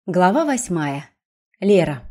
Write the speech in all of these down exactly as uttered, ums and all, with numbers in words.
Глава восьмая. Лера.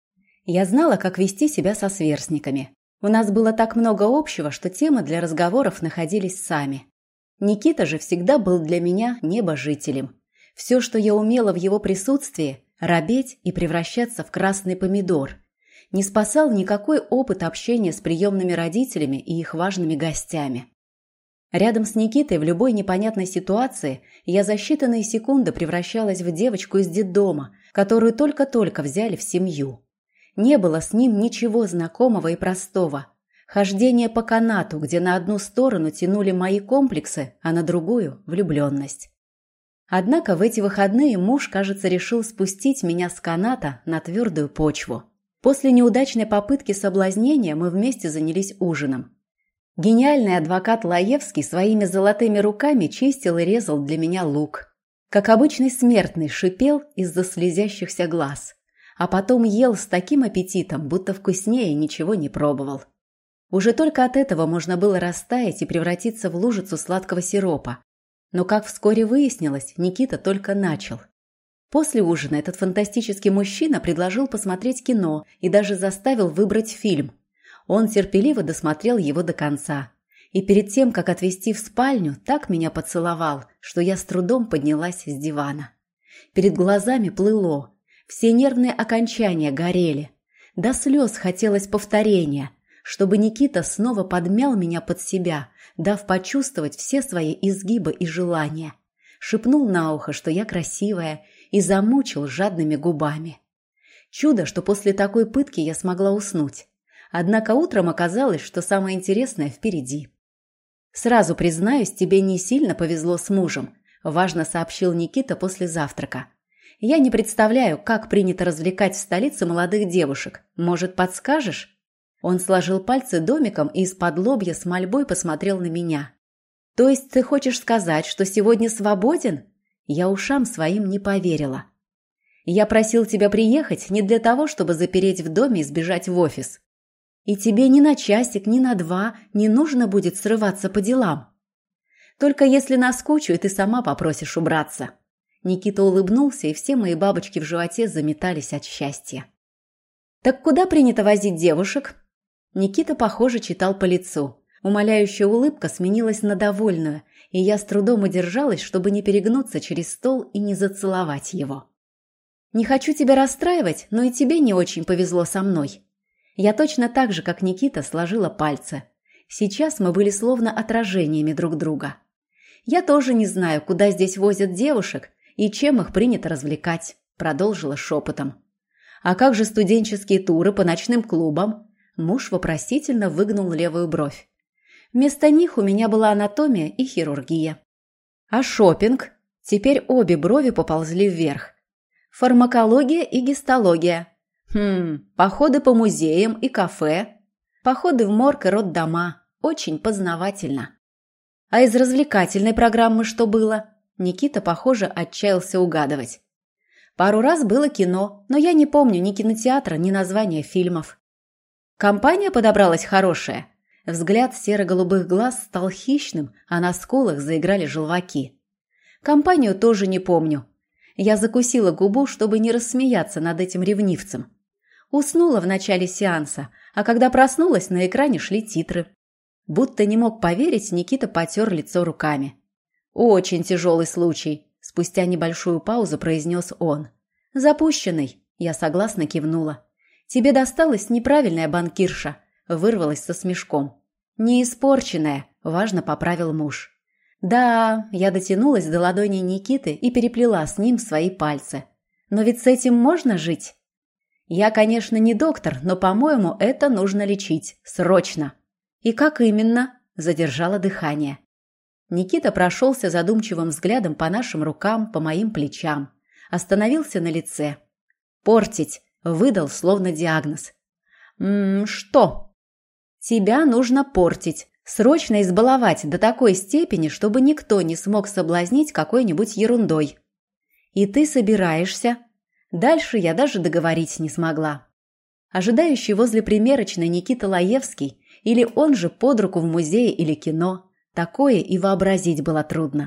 Я знала, как вести себя со сверстниками. У нас было так много общего, что темы для разговоров находились сами. Никита же всегда был для меня небожителем. Все, что я умела в его присутствии – робеть и превращаться в красный помидор. Не спасал никакой опыт общения с приемными родителями и их важными гостями. Рядом с Никитой в любой непонятной ситуации я за считанные секунды превращалась в девочку из детдома, которую только-только взяли в семью. Не было с ним ничего знакомого и простого. Хождение по канату, где на одну сторону тянули мои комплексы, а на другую – влюбленность. Однако в эти выходные муж, кажется, решил спустить меня с каната на твердую почву. После неудачной попытки соблазнения мы вместе занялись ужином. Гениальный адвокат Лаевский своими золотыми руками чистил и резал для меня лук. Как обычный смертный шипел из-за слезящихся глаз. А потом ел с таким аппетитом, будто вкуснее ничего не пробовал. Уже только от этого можно было растаять и превратиться в лужицу сладкого сиропа. Но, как вскоре выяснилось, Никита только начал. После ужина этот фантастический мужчина предложил посмотреть кино и даже заставил выбрать фильм. Он терпеливо досмотрел его до конца. И перед тем, как отвезти в спальню, так меня поцеловал, что я с трудом поднялась с дивана. Перед глазами плыло. Все нервные окончания горели. До слез хотелось повторения, чтобы Никита снова подмял меня под себя, дав почувствовать все свои изгибы и желания. Шепнул на ухо, что я красивая, и замучил жадными губами. Чудо, что после такой пытки я смогла уснуть. Однако утром оказалось, что самое интересное впереди. «Сразу признаюсь, тебе не сильно повезло с мужем», – важно сообщил Никита после завтрака. «Я не представляю, как принято развлекать в столице молодых девушек. Может, подскажешь?» Он сложил пальцы домиком и из-под лобья с мольбой посмотрел на меня. «То есть ты хочешь сказать, что сегодня свободен?» Я ушам своим не поверила. «Я просил тебя приехать не для того, чтобы запереть в доме и сбежать в офис. И тебе ни на часик, ни на два не нужно будет срываться по делам. Только если наскучу, и ты сама попросишь убраться». Никита улыбнулся, и все мои бабочки в животе заметались от счастья. «Так куда принято возить девушек?» Никита, похоже, читал по лицу. Умоляющая улыбка сменилась на довольную, и я с трудом удержалась, чтобы не перегнуться через стол и не зацеловать его. «Не хочу тебя расстраивать, но и тебе не очень повезло со мной». Я точно так же, как Никита, сложила пальцы. Сейчас мы были словно отражениями друг друга. «Я тоже не знаю, куда здесь возят девушек и чем их принято развлекать», продолжила шепотом. «А как же студенческие туры по ночным клубам?» Муж вопросительно выгнул левую бровь. «Вместо них у меня была анатомия и хирургия». «А шопинг?» Теперь обе брови поползли вверх. «Фармакология и гистология». Хм, походы по музеям и кафе, походы в морг и роддома. Очень познавательно. А из развлекательной программы что было? Никита, похоже, отчаялся угадывать. Пару раз было кино, но я не помню ни кинотеатра, ни названия фильмов. Компания подобралась хорошая. Взгляд серо-голубых глаз стал хищным, а на скулах заиграли желваки. Компанию тоже не помню. Я закусила губу, чтобы не рассмеяться над этим ревнивцем. Уснула в начале сеанса, а когда проснулась, на экране шли титры. Будто не мог поверить, Никита потер лицо руками. «Очень тяжелый случай», – спустя небольшую паузу произнес он. «Запущенный», – я согласно кивнула. «Тебе досталась неправильная банкирша», – вырвалась со смешком. «Не испорченная», – важно поправил муж. «Да», – я дотянулась до ладони Никиты и переплела с ним свои пальцы. «Но ведь с этим можно жить?» «Я, конечно, не доктор, но, по-моему, это нужно лечить. Срочно!» «И как именно?» – задержала дыхание. Никита прошелся задумчивым взглядом по нашим рукам, по моим плечам. Остановился на лице. «Портить!» – выдал словно диагноз. «Ммм, что?» «Тебя нужно портить. Срочно избаловать до такой степени, чтобы никто не смог соблазнить какой-нибудь ерундой». «И ты собираешься?» Дальше я даже договорить не смогла. Ожидающий возле примерочной Никита Лаевский, или он же под руку в музее или кино, такое и вообразить было трудно.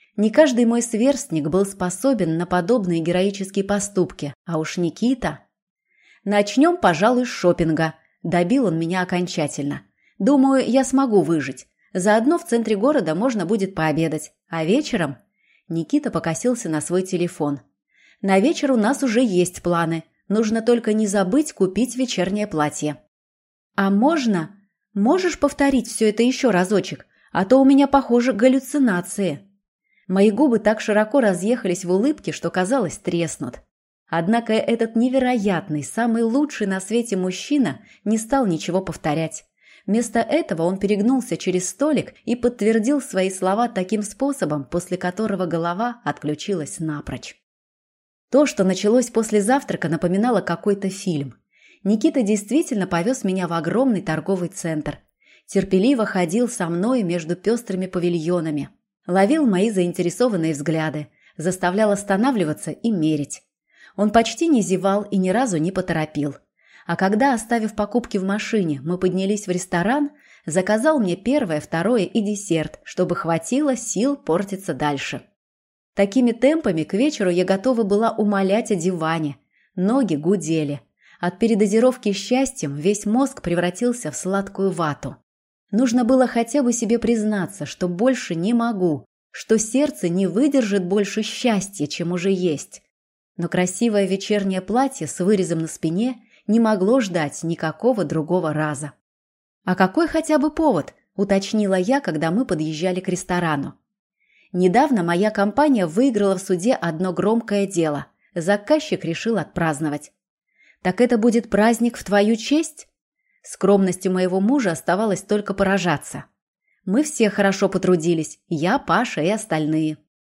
Не каждый мой сверстник был способен на подобные героические поступки, а уж Никита... «Начнем, пожалуй, с шопинга», – добил он меня окончательно. «Думаю, я смогу выжить. Заодно в центре города можно будет пообедать. А вечером...» Никита покосился на свой телефон. «На вечер у нас уже есть планы. Нужно только не забыть купить вечернее платье». «А можно? Можешь повторить все это еще разочек? А то у меня, похоже, галлюцинации». Мои губы так широко разъехались в улыбке, что, казалось, треснут. Однако этот невероятный, самый лучший на свете мужчина не стал ничего повторять. Вместо этого он перегнулся через столик и подтвердил свои слова таким способом, после которого голова отключилась напрочь. То, что началось после завтрака, напоминало какой-то фильм. Никита действительно повез меня в огромный торговый центр. Терпеливо ходил со мной между пестрыми павильонами. Ловил мои заинтересованные взгляды, заставлял останавливаться и мерить. Он почти не зевал и ни разу не поторопил. А когда, оставив покупки в машине, мы поднялись в ресторан, заказал мне первое, второе и десерт, чтобы хватило сил портиться дальше. Такими темпами к вечеру я готова была умолять о диване. Ноги гудели. От передозировки счастьем весь мозг превратился в сладкую вату. Нужно было хотя бы себе признаться, что больше не могу, что сердце не выдержит больше счастья, чем уже есть. Но красивое вечернее платье с вырезом на спине не могло ждать никакого другого раза. «А какой хотя бы повод?» – уточнила я, когда мы подъезжали к ресторану. Недавно моя компания выиграла в суде одно громкое дело. Заказчик решил отпраздновать. «Так это будет праздник в твою честь?» Скромностью моего мужа оставалось только поражаться. Мы все хорошо потрудились, я, Паша и остальные.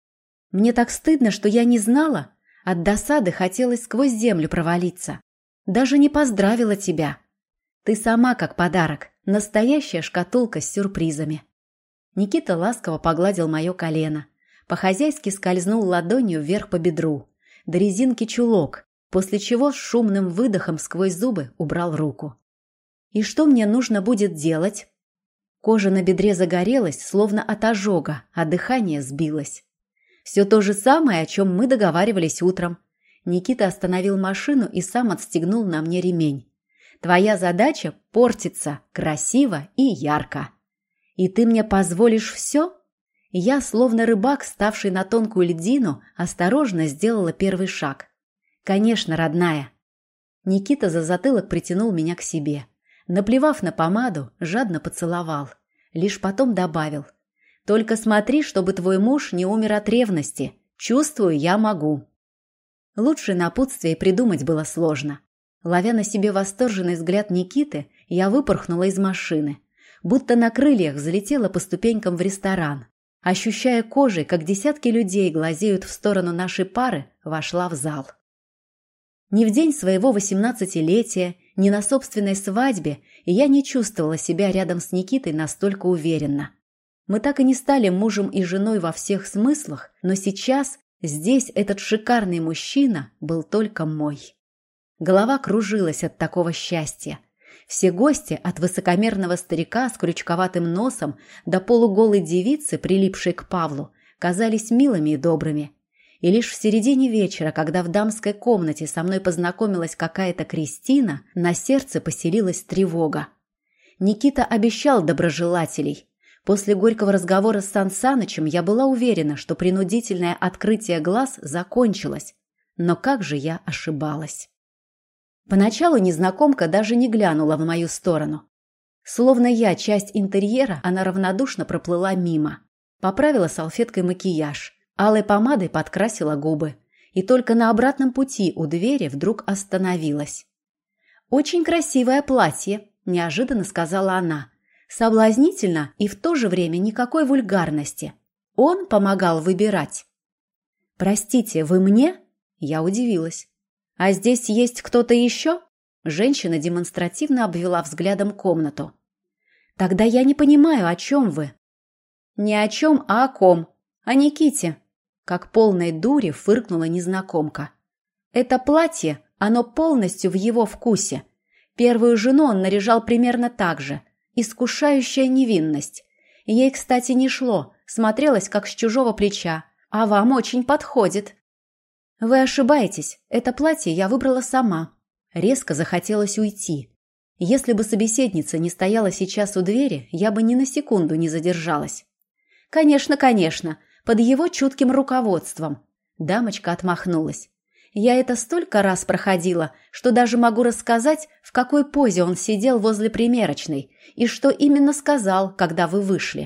Мне так стыдно, что я не знала. От досады хотелось сквозь землю провалиться. Даже не поздравила тебя. Ты сама как подарок, настоящая шкатулка с сюрпризами. Никита ласково погладил мое колено. По-хозяйски скользнул ладонью вверх по бедру. До резинки чулок, после чего с шумным выдохом сквозь зубы убрал руку. «И что мне нужно будет делать?» Кожа на бедре загорелась, словно от ожога, а дыхание сбилось. «Все то же самое, о чем мы договаривались утром». Никита остановил машину и сам отстегнул на мне ремень. «Твоя задача – портиться красиво и ярко. И ты мне позволишь все?» Я, словно рыбак, ставший на тонкую льдину, осторожно сделала первый шаг. «Конечно, родная». Никита за затылок притянул меня к себе. Наплевав на помаду, жадно поцеловал. Лишь потом добавил: «Только смотри, чтобы твой муж не умер от ревности. Чувствую, я могу». Лучше напутствие придумать было сложно. Ловя на себе восторженный взгляд Никиты, я выпорхнула из машины. Будто на крыльях взлетела по ступенькам в ресторан. Ощущая кожей, как десятки людей глазеют в сторону нашей пары, вошла в зал. Ни в день своего восемнадцатилетия, ни на собственной свадьбе я не чувствовала себя рядом с Никитой настолько уверенно. Мы так и не стали мужем и женой во всех смыслах, но сейчас здесь этот шикарный мужчина был только мой. Голова кружилась от такого счастья. Все гости, от высокомерного старика с крючковатым носом до полуголой девицы, прилипшей к Павлу, казались милыми и добрыми. И лишь в середине вечера, когда в дамской комнате со мной познакомилась какая-то Кристина, на сердце поселилась тревога. Никита обещал доброжелателей. После горького разговора с Сан Санычем я была уверена, что принудительное открытие глаз закончилось. Но как же я ошибалась. Поначалу незнакомка даже не глянула в мою сторону. Словно я часть интерьера, она равнодушно проплыла мимо. Поправила салфеткой макияж. Алой помадой подкрасила губы. И только на обратном пути у двери вдруг остановилась. «Очень красивое платье», – неожиданно сказала она. «Соблазнительно и в то же время никакой вульгарности. Он помогал выбирать». «Простите, вы мне?» Я удивилась. «А здесь есть кто-то еще?» Женщина демонстративно обвела взглядом комнату. «Тогда я не понимаю, о чем вы». «Не о чем, а о ком. О Никите». Как полной дури фыркнула незнакомка. «Это платье, оно полностью в его вкусе. Первую жену он наряжал примерно так же. Искушающая невинность. Ей, кстати, не шло. смотрелась как с чужого плеча, а вам очень подходит». «Вы ошибаетесь, это платье я выбрала сама». Резко захотелось уйти. Если бы собеседница не стояла сейчас у двери, я бы ни на секунду не задержалась. «Конечно, конечно, под его чутким руководством». Дамочка отмахнулась. «Я это столько раз проходила, что даже могу рассказать, в какой позе он сидел возле примерочной и что именно сказал, когда вы вышли».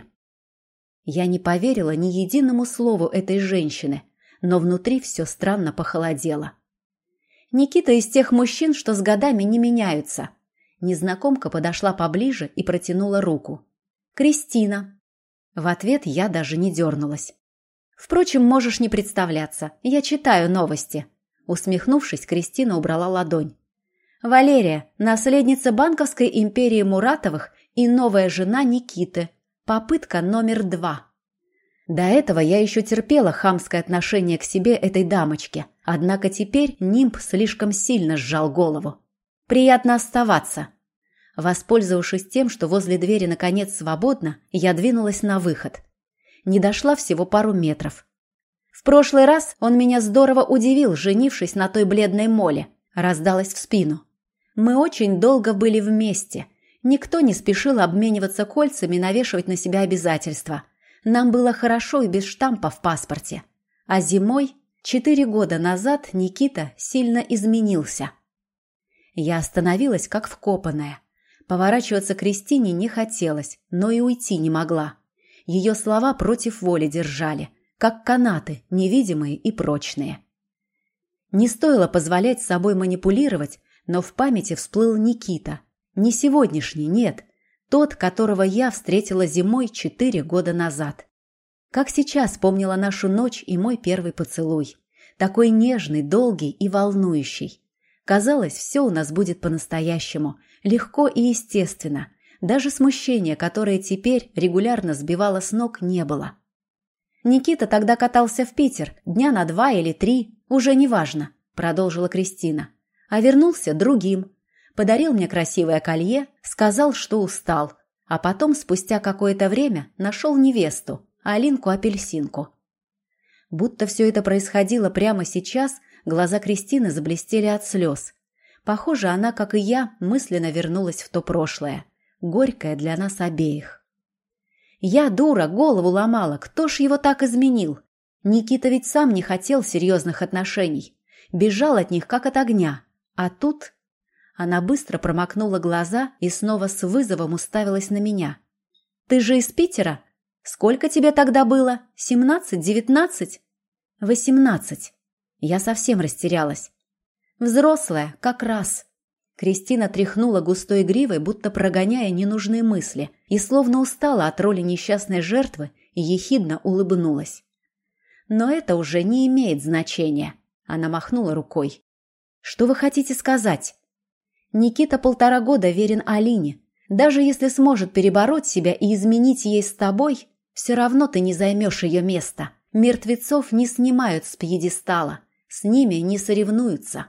Я не поверила ни единому слову этой женщины, но внутри все странно похолодело. Никита из тех мужчин, что с годами не меняются. Незнакомка подошла поближе и протянула руку. «Кристина». В ответ я даже не дернулась. «Впрочем, можешь не представляться, я читаю новости». Усмехнувшись, Кристина убрала ладонь. «Валерия, наследница банковской империи Муратовых и новая жена Никиты. Попытка номер два». До этого я еще терпела хамское отношение к себе этой дамочки, однако теперь нимб слишком сильно сжал голову. «Приятно оставаться». Воспользовавшись тем, что возле двери наконец свободно, я двинулась на выход. Не дошла всего пару метров. «В прошлый раз он меня здорово удивил, женившись на той бледной Моле», раздалась в спину. «Мы очень долго были вместе. Никто не спешил обмениваться кольцами и навешивать на себя обязательства. Нам было хорошо и без штампа в паспорте. А зимой, четыре года назад, Никита сильно изменился». Я остановилась, как вкопанная. Поворачиваться к Кристине не хотелось, но и уйти не могла. Ее слова против воли держали, как канаты, невидимые и прочные. Не стоило позволять собой манипулировать, но в памяти всплыл Никита. Не сегодняшний, нет, тот, которого я встретила зимой четыре года назад. Как сейчас помнила нашу ночь и мой первый поцелуй. Такой нежный, долгий и волнующий. Казалось, все у нас будет по-настоящему, легко и естественно. Даже смущения, которое теперь регулярно сбивало с ног, не было. «Никита тогда катался в Питер, дня на два или три, уже неважно», продолжила Кристина. «А вернулся другим. Подарил мне красивое колье, сказал, что устал. А потом, спустя какое-то время, нашел невесту, Алинку-апельсинку». Будто все это происходило прямо сейчас, глаза Кристины заблестели от слез. Похоже, она, как и я, мысленно вернулась в то прошлое, горькое для нас обеих. Я, дура, голову ломала, кто ж его так изменил? Никита ведь сам не хотел серьезных отношений, бежал от них, как от огня. А тут... Она быстро промокнула глаза и снова с вызовом уставилась на меня. «Ты же из Питера? Сколько тебе тогда было? Семнадцать, девятнадцать?» «Восемнадцать». Я совсем растерялась. «Взрослая, как раз». Кристина тряхнула густой гривой, будто прогоняя ненужные мысли, и словно устала от роли несчастной жертвы и ехидно улыбнулась. «Но это уже не имеет значения», — она махнула рукой. «Что вы хотите сказать?» «Никита полтора года верен Алине. Даже если сможет перебороть себя и изменить ей с тобой, все равно ты не займешь ее место. Мертвецов не снимают с пьедестала, с ними не соревнуются».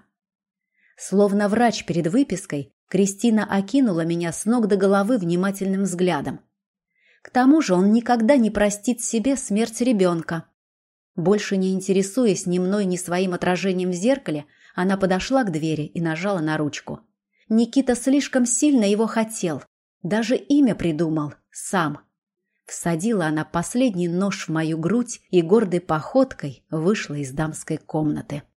Словно врач перед выпиской, Кристина окинула меня с ног до головы внимательным взглядом. К тому же он никогда не простит себе смерть ребенка. Больше не интересуясь ни мной, ни своим отражением в зеркале, она подошла к двери и нажала на ручку. Никита слишком сильно его хотел. Даже имя придумал. Сам. Всадила она последний нож в мою грудь и гордой походкой вышла из дамской комнаты.